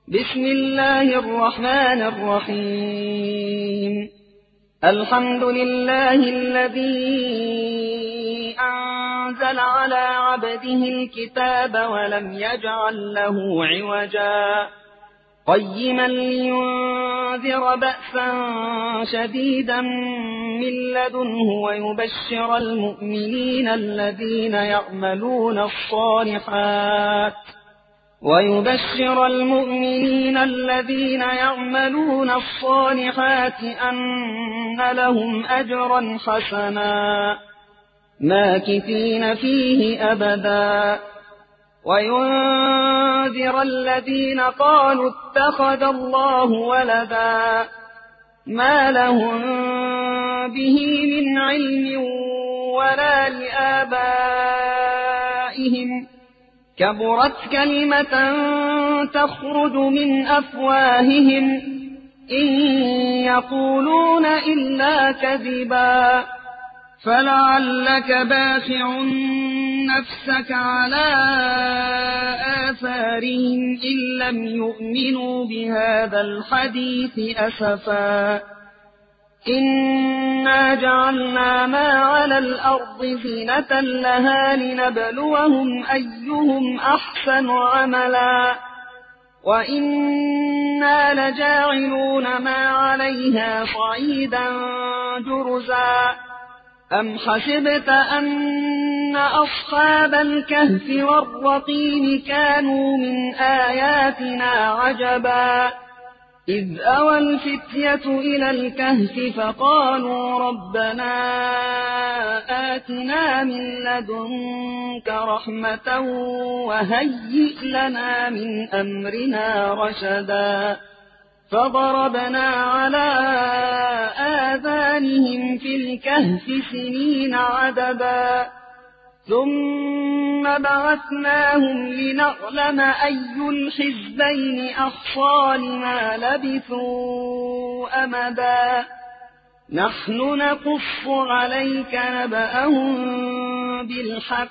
بسم الله الرحمن الرحيم. الحمد لله الذي أنزل على عبده الكتاب ولم يجعل له عوجا قيما لينذر بأسا شديدا من لدنه ويبشر المؤمنين الذين يعملون الصالحات أن لهم أجرا حسنا ماكثين فيه أبدا وينذر الذين قالوا اتخذ الله ولدا ما لهم به من علم ولا لآبائهم كبرت كلمة تخرج من أفواههم إن يقولون إلا كذبا فلعلك باخع نفسك على آثارهم إن لم يؤمنوا بهذا الحديث أسفا إنا جعلنا ما على الأرض زينة لها لنبلوهم أيهم أحسن عملا وإنا لجاعلون ما عليها صعيدا جرزا أم حسبت أن أصحاب الكهف والرقيم كانوا من آياتنا عجبا إذ أوى الفتية إلى الكهف فقالوا ربنا آتنا من لدنك رحمة وهيئ لنا من أمرنا رشدا فضربنا على آذانهم في الكهف سنين عددا ثم بعثناهم لنعلم أي الحزبين أحصى لما لبثوا أمدا نحن نقص عليك نبأهم بالحق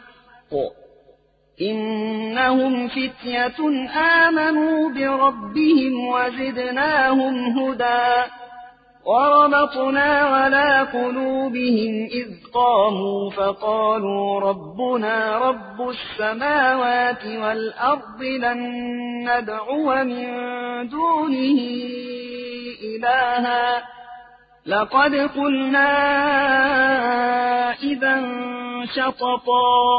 إنهم فتية آمنوا بربهم وزدناهم هدى وربطنا على قلوبهم إذ قاموا فقالوا ربنا رب السماوات والأرض لن ندعو من دونه إلها لقد قلنا إذا شططا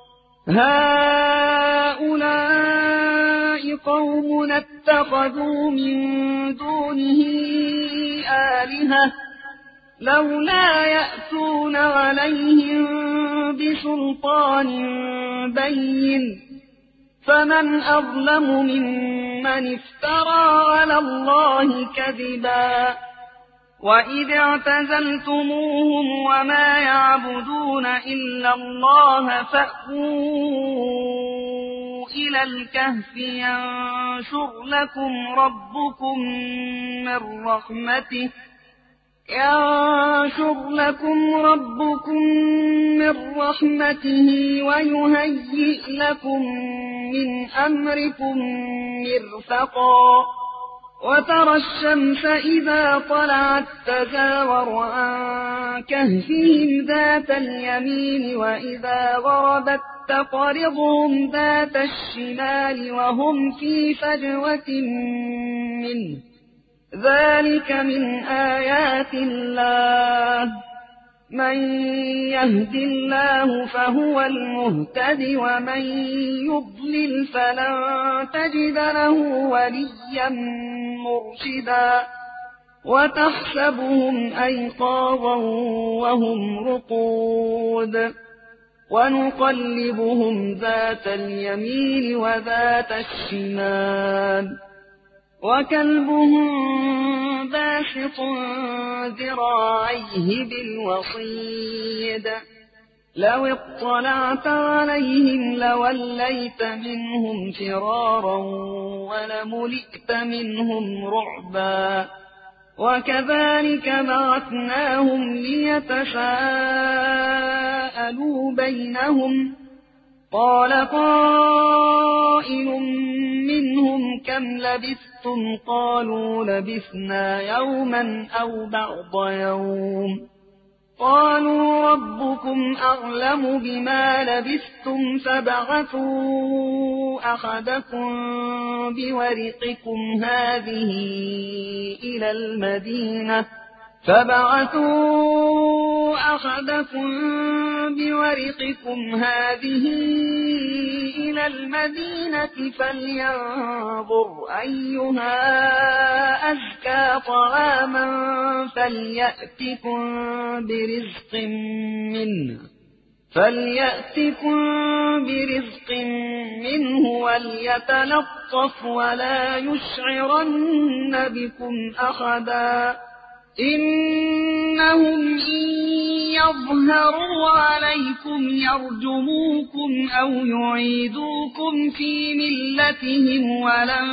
هؤلاء قوم اتخذوا من دونه آلهة لولا يأتون عليهم بسلطان بين فمن أظلم ممن افترى على الله كذبا وإذ اعتزلتموهم وما يعبدون إلا الله فأووا إلى الكهف ينشر لكم ربكم من رحمته ويهيئ لكم من أمركم مرفقا وترى الشمس إذا طلعت تزاور عن كهفهم ذات اليمين وإذا غربت تقرضهم ذات الشمال وهم في فجوة منه ذلك من آيات الله من يهد الله فهو المهتد ومن يضلل فلن تجد له وليا مرشدا وتحسبهم أيقاظا وهم رقود ونقلبهم ذات اليمين وذات الشمال وكلبهم باسط ذراعيه بالوصيد لو اطلعت عليهم لوليت منهم فرارا ولملئت منهم رعبا وكذلك بعثناهم ليتساءلوا بينهم قال قائل منهم كم لبثتم قالوا لبثنا يوما أو بعض يوم قالوا ربكم أعلم بما لبثتم فابعثوا أحدكم بورقكم هذه إلى المدينة فلينظر أيها أزكى طعاما فليأتكم برزق منه وليتلطف ولا يشعرن بكم أحدا إنهم إن يظهروا عليكم يرجموكم أو يعيدوكم في ملتهم ولن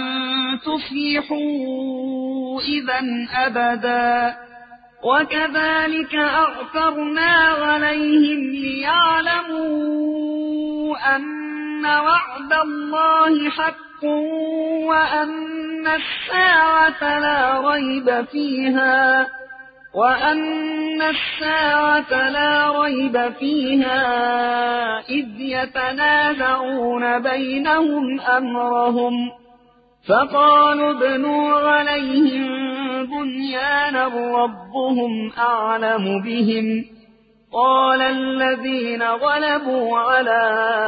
تفلحوا إذا أبدا وكذلك أعثرنا عليهم ليعلموا أن وعد الله حق وأن الساعة لا ريب فيها إذ يتنازعون بينهم أمرهم فقالوا ابنوا عليهم بنيانا ربهم أعلم بهم قال الذين غلبوا على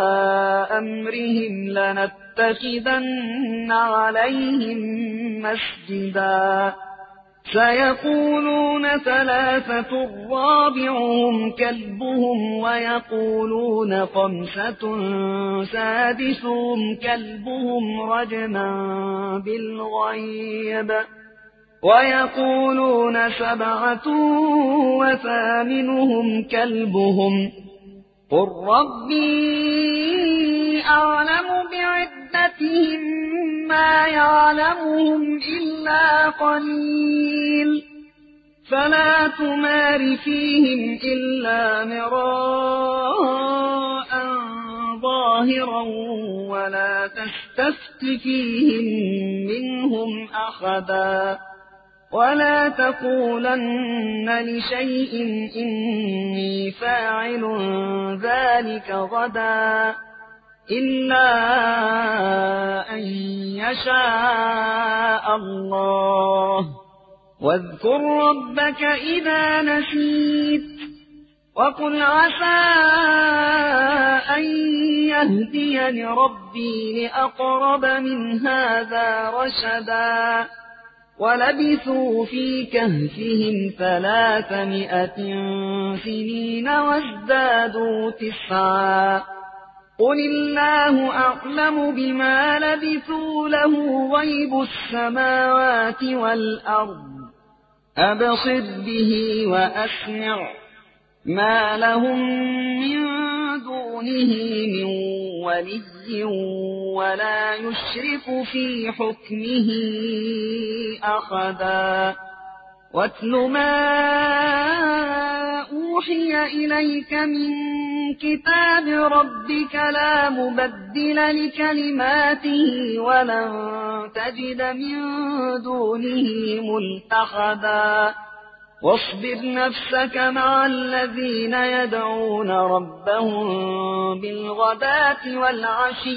أمرهم لنتخذن عليهم مسجدا سيقولون ثلاثة رابعهم كلبهم ويقولون خمسة سادسهم كلبهم رجما بالغيب ويقولون سبعة وثامنهم كلبهم قل ربي أعلم بعدتهم ما يعلمهم إلا قليل فلا تمار فيهم إلا مراء ظاهرا ولا تستفت فيهم منهم أحدا ولا تقولن لشيء إني فاعل ذلك غدا إلا أن يشاء الله واذكر ربك إذا نسيت وقل عسى أن يهديني ربي لأقرب من هذا رشدا ولبثوا في كهفهم 300 سنين وازدادوا 9 قل الله أعلم بما لبثوا له غيب السماوات والأرض أبصر به وأسمع ما لهم من دونه من ولي ولا يشرك في حكمه أحدا واتل ما أوحي إليك من كتاب ربك لا مبدل لكلماته ولن تجد من دونه ملتحدا واصبر نفسك مع الذين يدعون ربهم بالغداة والعشي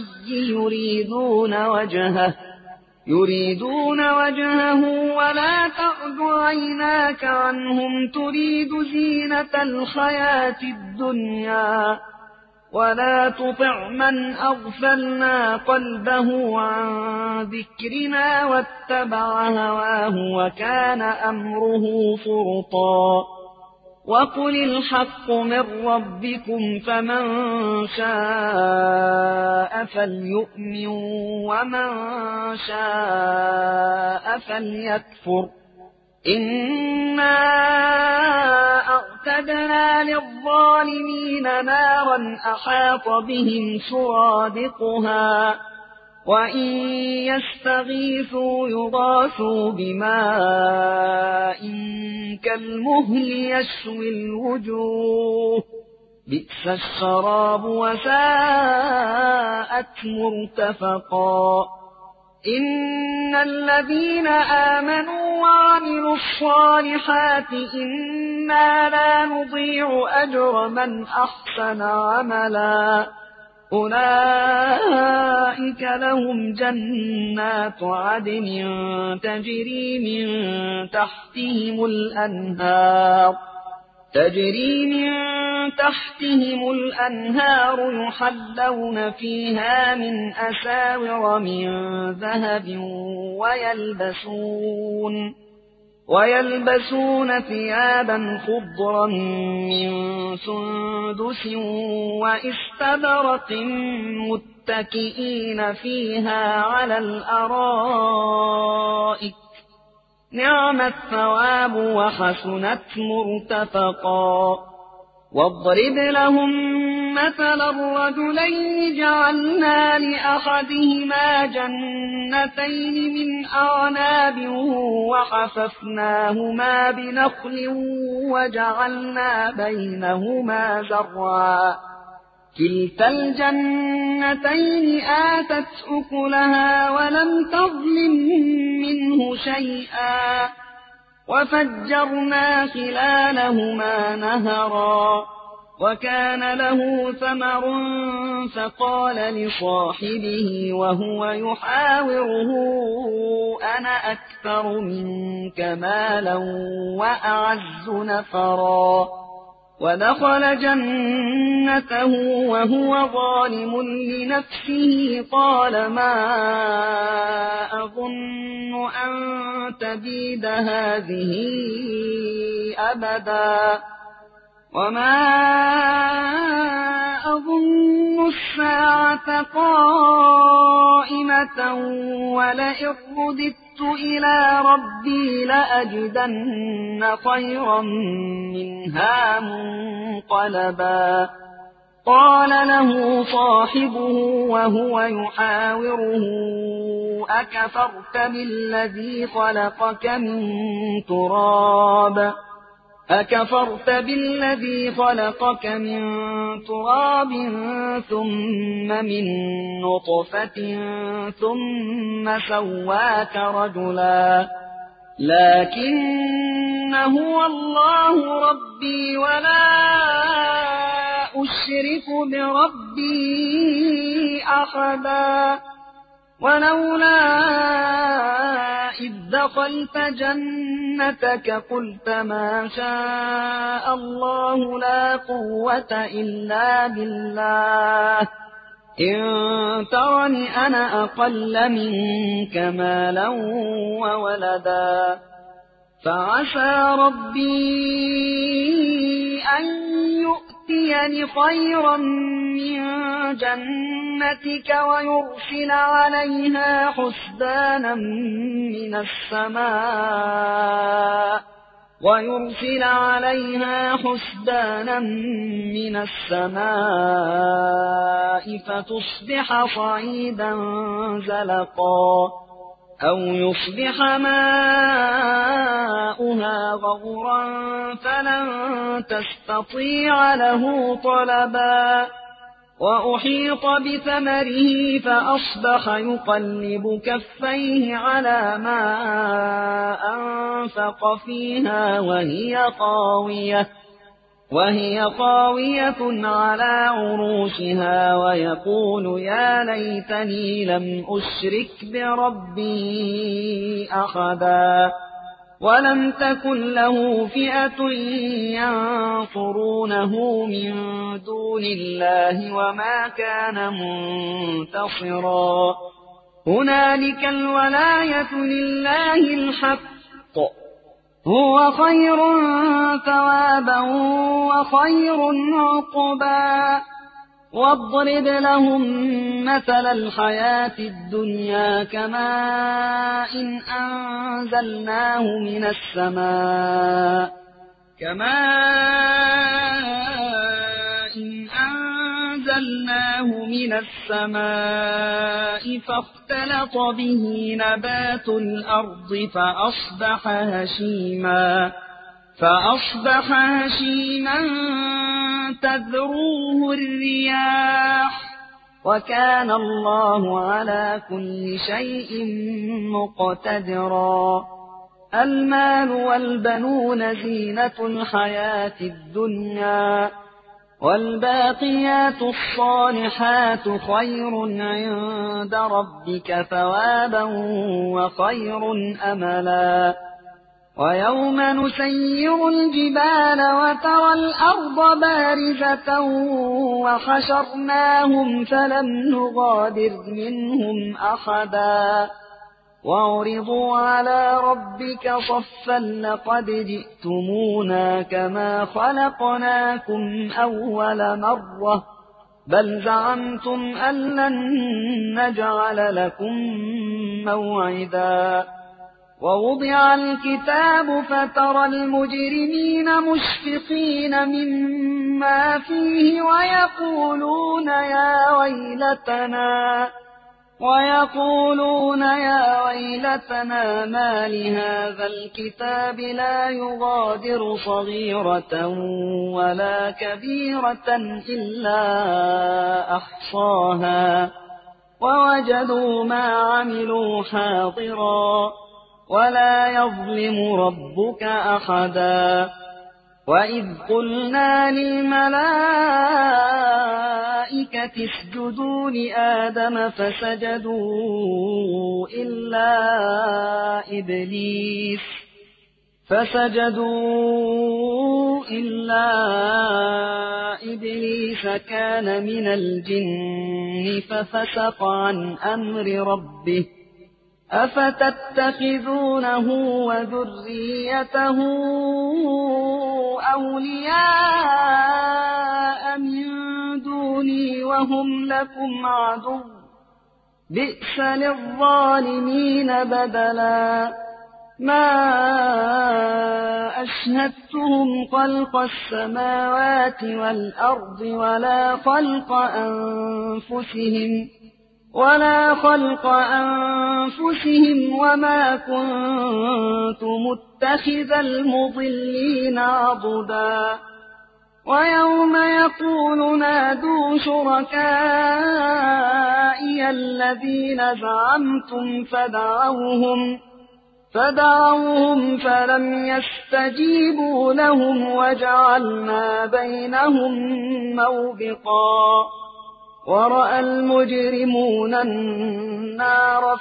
يريدون وجهه ولا تعد عيناك عنهم تريد زينة الحياة الدنيا ولا تطع من أغفلنا قلبه عن ذكرنا واتبع هواه وكان أمره فرطا وقل الحق من ربكم فمن شاء فليؤمن ومن شاء فليكفر إنا أعتدنا للظالمين نارا أحاط بهم سرادقها وإن يستغيثوا يغاثوا بماء كالمهل يشوي الوجوه بئس الشراب وساءت مرتفقا إن الذين آمنوا وعملوا الصالحات إنا لا نضيع أجر من أحسن عملا أولئك لهم جنات عدن تجري من تحتهم الأنهار يحلون فيها من أساور من ذهب ويلبسون ثيابا خضرا من سندس وإستبرق متكئين فيها على الأرائك نعم الثواب وحسنت مرتفقا واضرب لهم مثلا الرجلين جعلنا لأحدهما جنتين من أعناب وحففناهما بنخل وجعلنا بينهما زرعا كلتا الجنتين آتت أكلها ولم تظلم منه شيئا وفجرنا خلالهما نهرا وكان له ثمر فقال لصاحبه وهو يحاوره أنا أكثر منك مالا وأعز نفرا ودخل جنته وهو ظالم لنفسه قال ما أظن أن تبيد هذه أبدا وما أظن الساعة قائمة ولئن رددت إلى ربي لأجدن خيرا منها منقلبا قال له صاحبه وهو يحاوره أكفرت بالذي خلقك من تراب ثم من نطفة ثم سواك رجلا لكن هو الله ربي ولا أشرك بربي أحدا ولولا إذ دخلت جنتك قلت ما شاء الله لا قوة إلا بالله إن ترني أنا أقل منك مالا وولدا فعسى ربي أن يؤتيني خيرا من جنتك ويرسل عليها حسبانا من السماء فتصبح صعيدا زلقا أو يصبح ماؤها غورا فلن تستطيع له طلبا وأحيط بثمره فأصبح يقلب كفيه على ما أنفق فيها وهي خاوية على عروشها ويقول يا ليتني لم أشرك بربي أحدا ولم تكن له فئة ينصرونه من دون الله وما كان منتصرا هنالك الولاية لله الحق هو خير ثوابا وخير عقبا واضرب لهم مثل الحياة الدنيا كماء أنزلناه من السماء فاختلط به نبات الأرض فأصبح هشيما تذروه الرياح وكان الله على كل شيء مقتدرا. المال والبنون زينة الحياة الدنيا، والباقيات الصالحات خير عند ربك ثوابا وخير أملا. ويوم نسير الجبال وترى الأرض بارزة وحشرناهم فلم نغادر منهم أحدا وعرضوا على ربك صفا لقد جئتمونا كما خلقناكم أول مرة بل زعمتم أن لن نجعل لكم موعدا. ووضع الكتاب فترى المجرمين مشفقين مما فيه ويقولون يا ويلتنا ما لهذا الكتاب لا يغادر صغيرة ولا كبيرة إلا أحصاها ووجدوا ما عملوا حاضرا ولا يظلم ربك أحدا. وإذ قلنا للملائكة اسجدوا لآدم فسجدوا إلا إبليس كان من الجن ففسق عن أمر ربه أفتتخذونه وذريته أولياء من دوني وهم لكم عدو بئس للظالمين بدلا. ما أشهدتهم خلق السماوات والأرض ولا خلق أنفسهم وما كنت متخذ المضلين عضدا. ويوم يقول نادوا شركائي الذين زعمتم فدعوهم فلم يستجيبوا لهم وجعلنا بينهم موبقا. ورأى المجرمون النار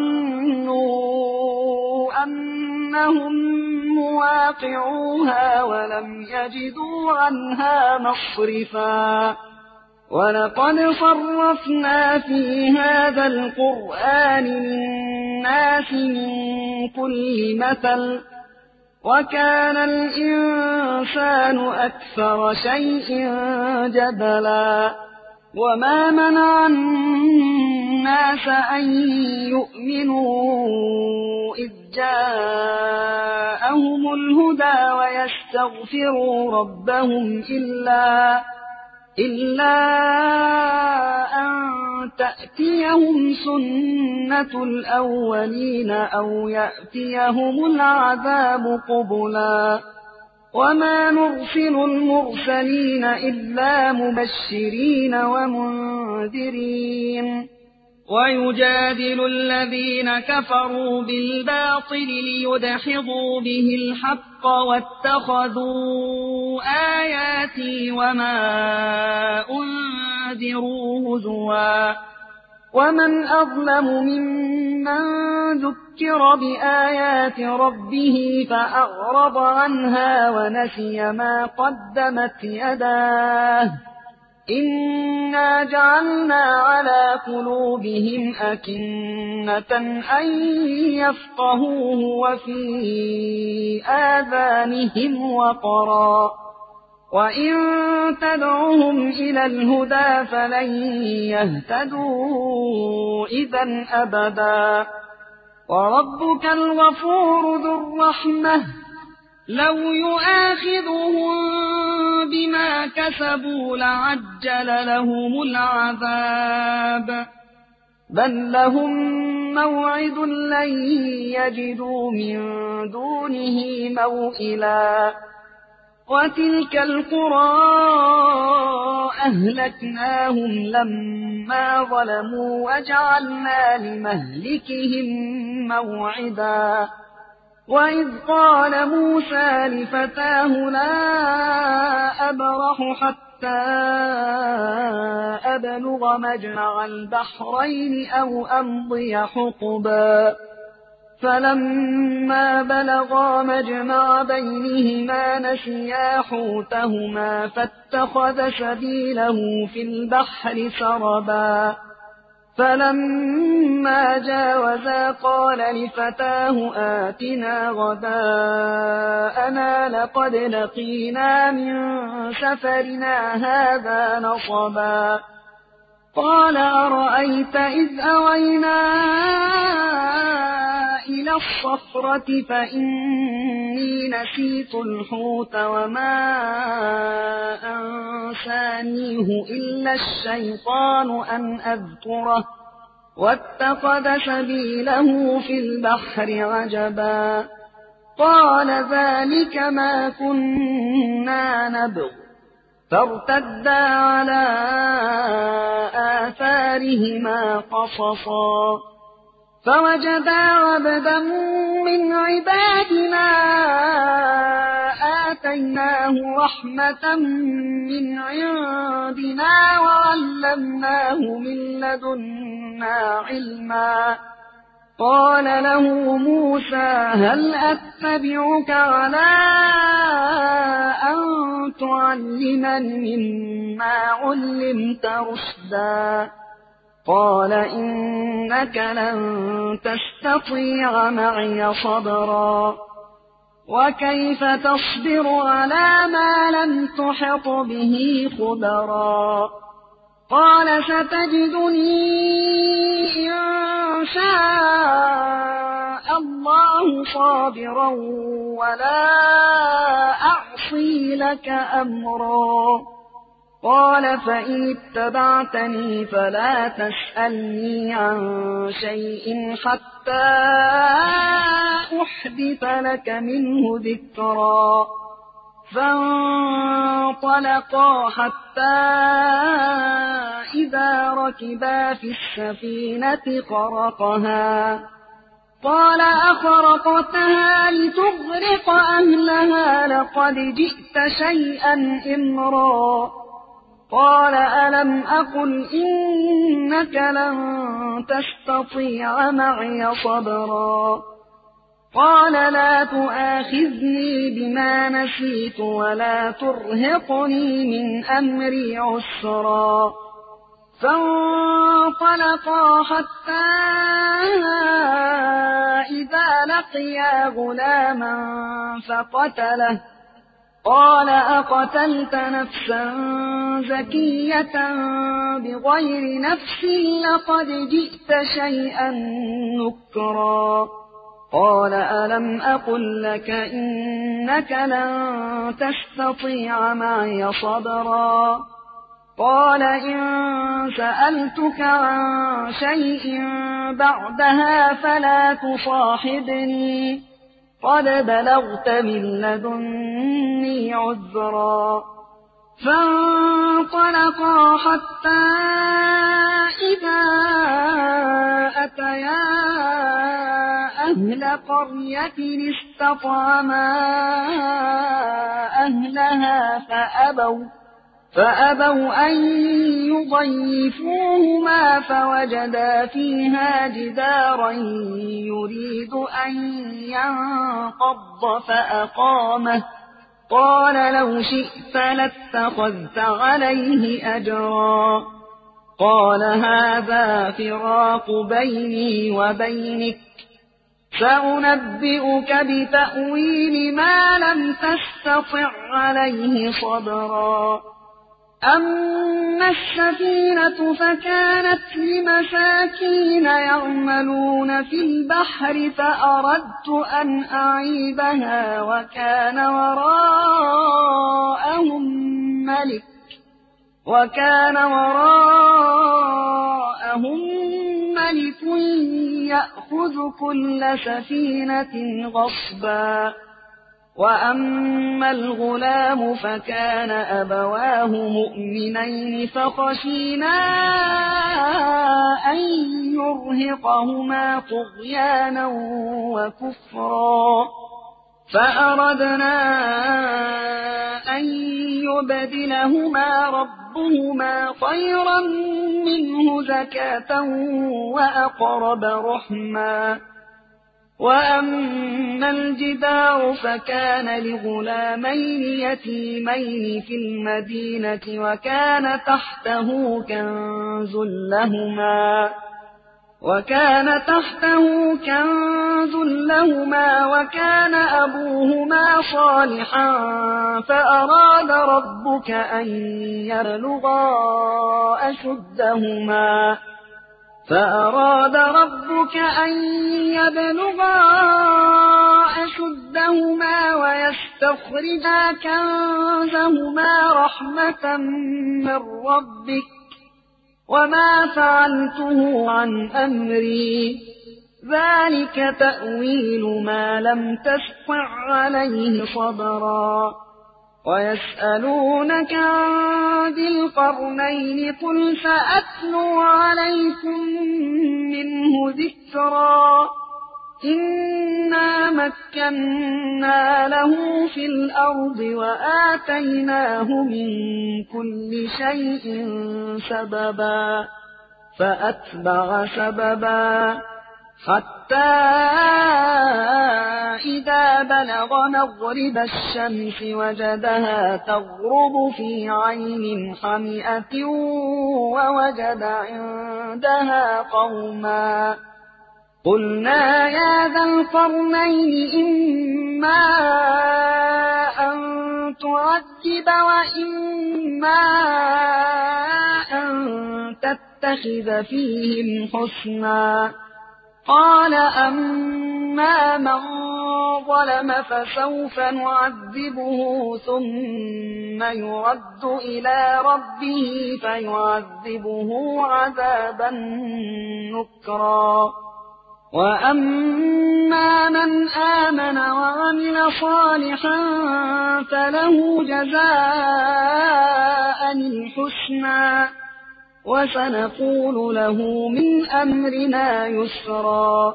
فظنوا أنهم مواقعوها ولم يجدوا عنها مصرفا. ولقد صرفنا في هذا القرآن للناس من كل مثل وكان الإنسان أكثر شيء جدلا. وما منع الناس أن يؤمنوا إذ جاءهم الهدى ويستغفروا ربهم إلا أن تأتيهم سنة الأولين أو يأتيهم العذاب قبلا. وما نرسل المرسلين إلا مبشرين ومنذرين. ويجادل الذين كفروا بالباطل ليدحضوا به الحق واتخذوا آياتي وما أنذروا هزوا. ومن أظلم ممن ذكر بآيات ربه فأعرض عنها ونسي ما قدمت يداه إنا جعلنا على قلوبهم أكنة أن يفقهوه وفي آذانهم وقرا وإن تدعهم إلى الهدى فلن يهتدوا إذا أبدا. وربك الغفور ذو الرحمة لو يؤاخذهم بما كسبوا لعجل لهم العذاب بل لهم موعد لن يجدوا من دونه موئلا. وتلك القرى أهلكناهم لما ظلموا وجعلنا لمهلكهم موعدا وإذ قال موسى لفتاه لا أبرح حتى أبلغ مجمع البحرين أو أمضي حقبا فلما بلغا مجمع بينهما نسيا حوتهما فاتخذ سبيله في البحر سربا فلما جاوزا قال لفتاه آتنا غداءنا لقد لقينا من سفرنا هذا نصبا قال أرأيت إذ أوينا إلى الصخرة فإني نسيت الحوت وما أنسانيه إلا الشيطان أن أذكره واتخذ سبيله في البحر عجبا قال ذلك ما كنا نبغ فارتدا على آثارهما قصصا فوجدا عبدا من عبادنا آتيناه رحمة من عندنا وعلمناه من لدنا علما قال له موسى هل أتبعك على أن تعلمني مما علمت رشدا قال إنك لن تستطيع معي صبرا وكيف تصبر على ما لم تحط به خبرا قال ستجدني إن شاء الله صابرا ولا أعصي لك أمرا قال فإن اتبعتني فلا تسألني عن شيء حتى أحدث لك منه ذكرا فانطلقا حتى إذا ركبا في السفينة خرقها قال أخرقتها لتغرق أهلها لقد جئت شيئا إمرا قال ألم أقل إنك لن تستطيع معي صبرا قال لا تؤاخذني بما نسيت ولا ترهقني من أمري عسرا فانطلقا حتى إذا لقيا غلاما فقتله قال أقتلت نفسا زكية بغير نفس لقد جئت شيئا نكرا قال ألم أقل لك إنك لن تستطيع معي صبرا قال إن سألتك عن شيء بعدها فلا تصاحبني قد بلغت من لدني عذرا فانطلقا حتى إذا أتيا أهل قرية استطعما أهلها فأبوا أن يضيفوهما فوجدا فيها جدارا يريد أن ينقض فأقامه قال لو شئت لاتخذت عليه أجرا قال هذا فراق بيني وبينك سأنبئك بتأويل ما لم تستطع عليه صبرا أما السفينة فكانت لمساكين يعملون في البحر فأردت أن أعيبها وكان وراءهم ملك يأخذ كل سفينة غصبا وأما الغلام فكان أبواه مؤمنين فخشينا أن يرهقهما طغيانا وكفرا فأردنا أن يبدلهما ربهما خيرا منه زكاة وأقرب رحما وأما الجدار فكان لغلامين يتيمين في المدينة وكان تحته كنز لهما وكان أبوهما صالحا فأراد ربك أن يبلغا أشدهما ويستخرجا كنزهما رحمة من ربك وما فعلته عن أمري ذلك تأويل ما لم تستطع عليه صبرا ويسألونك عن ذي القرنين قل سأتلو عليكم منه ذكرا إنا مكنا له في الأرض وآتيناه من كل شيء سببا فأتبع سببا حتى إذا بلغ مغرب الشمس وجدها تغرب في عين حمئة ووجد عندها قوما قلنا يا ذا القرنين إما أن تعذب وإما أن تتخذ فيهم حسنا قال أما من ظلم فسوف نعذبه ثم يرد إلى ربه فيعذبه عذابا نكرا وأما من آمن وعمل صالحا فله جزاء الحسنى وسنقول له من أمرنا يسرا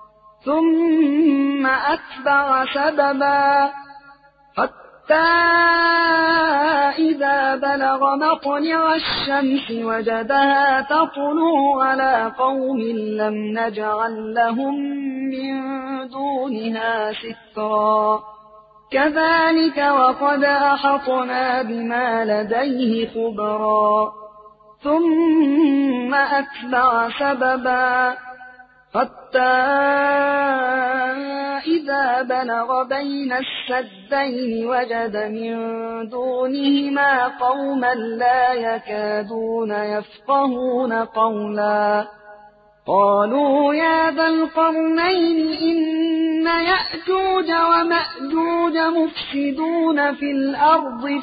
ثم أتبع سببا حتى إذا بلغ مطلع الشمس وجدها تطلع على قوم لم نجعل لهم من دونها سترا كذلك وقد أحطنا بما لديه خبرا ثم أتبع سببا حتى إذا بلغ بين السدين وجد من دونهما قوما لا يكادون يفقهون قولا قالوا يا ذا القرنين إن يأجوج ومأجوج مفسدون في الأرض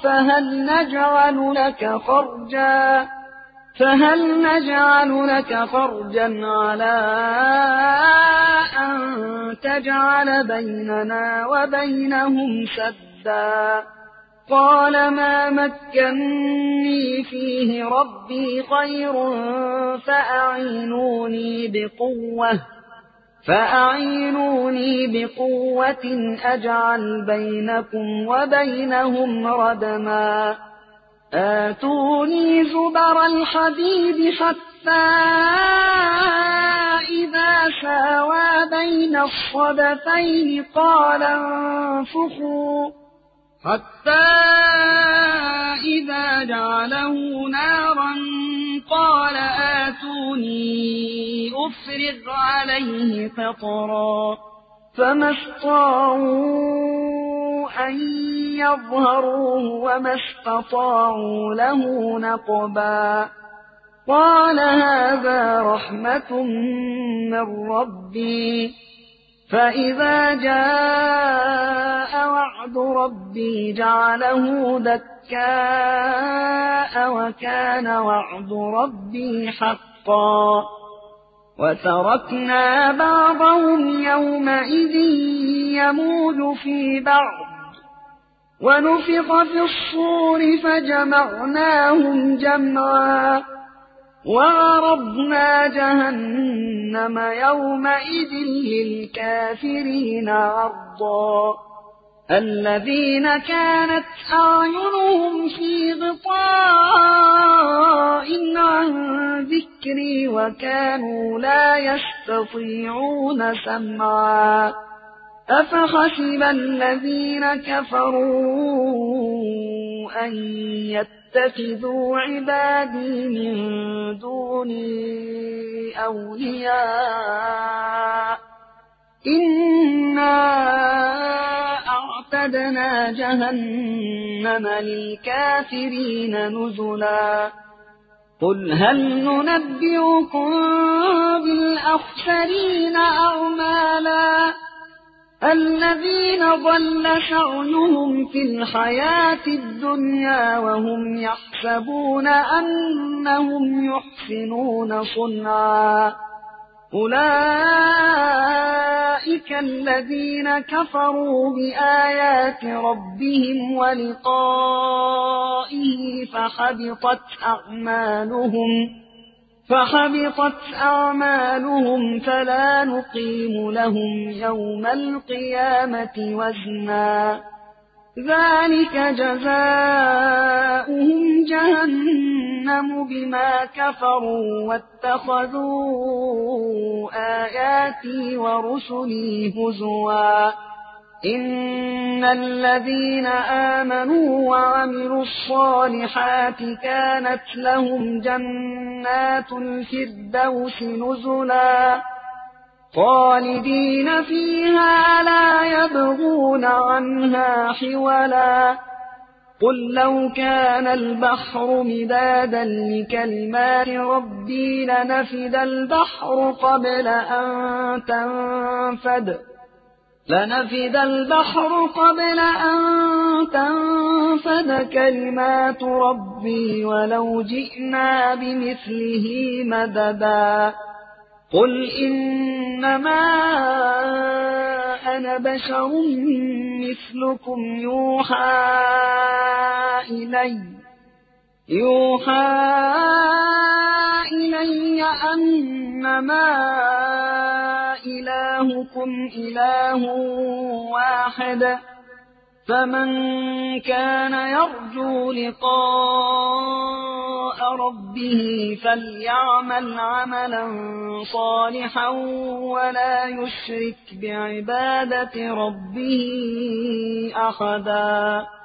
فهل نجعل لك خرجا على أن تجعل بيننا وبينهم سدا قال ما مكني فيه ربي خير فأعينوني بقوة أجعل بينكم وبينهم ردما آتوني زبر الحديد حتى إذا ساوى بين الصدفين قال انفخوا حتى إذا جعله نارا قال آتوني أفرغ عليه قطرا فما استطاعوا أن يظهروه وما استطاعوا له نقبا قال هذا رحمة من ربي فإذا جاء وعد ربي جعله دكاء وكان وعد ربي حقا وتركنا بعضهم يومئذ يموج في بعض ونفخ في الصور فجمعناهم جمعا وعرضنا جهنم يومئذ للكافرين عرضا الذين كانت أعينهم في غطاء عن ذكري وكانوا لا يستطيعون سمعا أفحسب الذين كفروا أن يتخذوا عبادي من دوني أولياء إنا أعتدنا جهنم للكافرين نزلا قل هل ننبئكم بالأخسرين أعمالا الذين ضل سعيهم في الحياة الدنيا وهم يحسبون أنهم يحسنون صنعا أولئك الذين كفروا بآيات ربهم ولقائه فحبطت أعمالهم فلا نقيم لهم يوم القيامة وزنا ذلك جزاؤهم جهنم بما كفروا واتخذوا آياتي ورسلي هزوا إن الذين آمنوا وعملوا الصالحات كانت لهم جنات الفردوس نزلا خالدين فيها لا يبغون عنها حولا قل لو كان البحر مدادا لكلمات ربي لنفد البحر قبل أن تنفد كلمات ربي ولو جئنا بمثله مددا قل إنما أنا بشر مثلكم يوحى إلي أنما إلهكم إله واحد فمن كان يرجو لقاء ربه فليعمل عملا صالحا ولا يشرك بعبادة ربه أحدا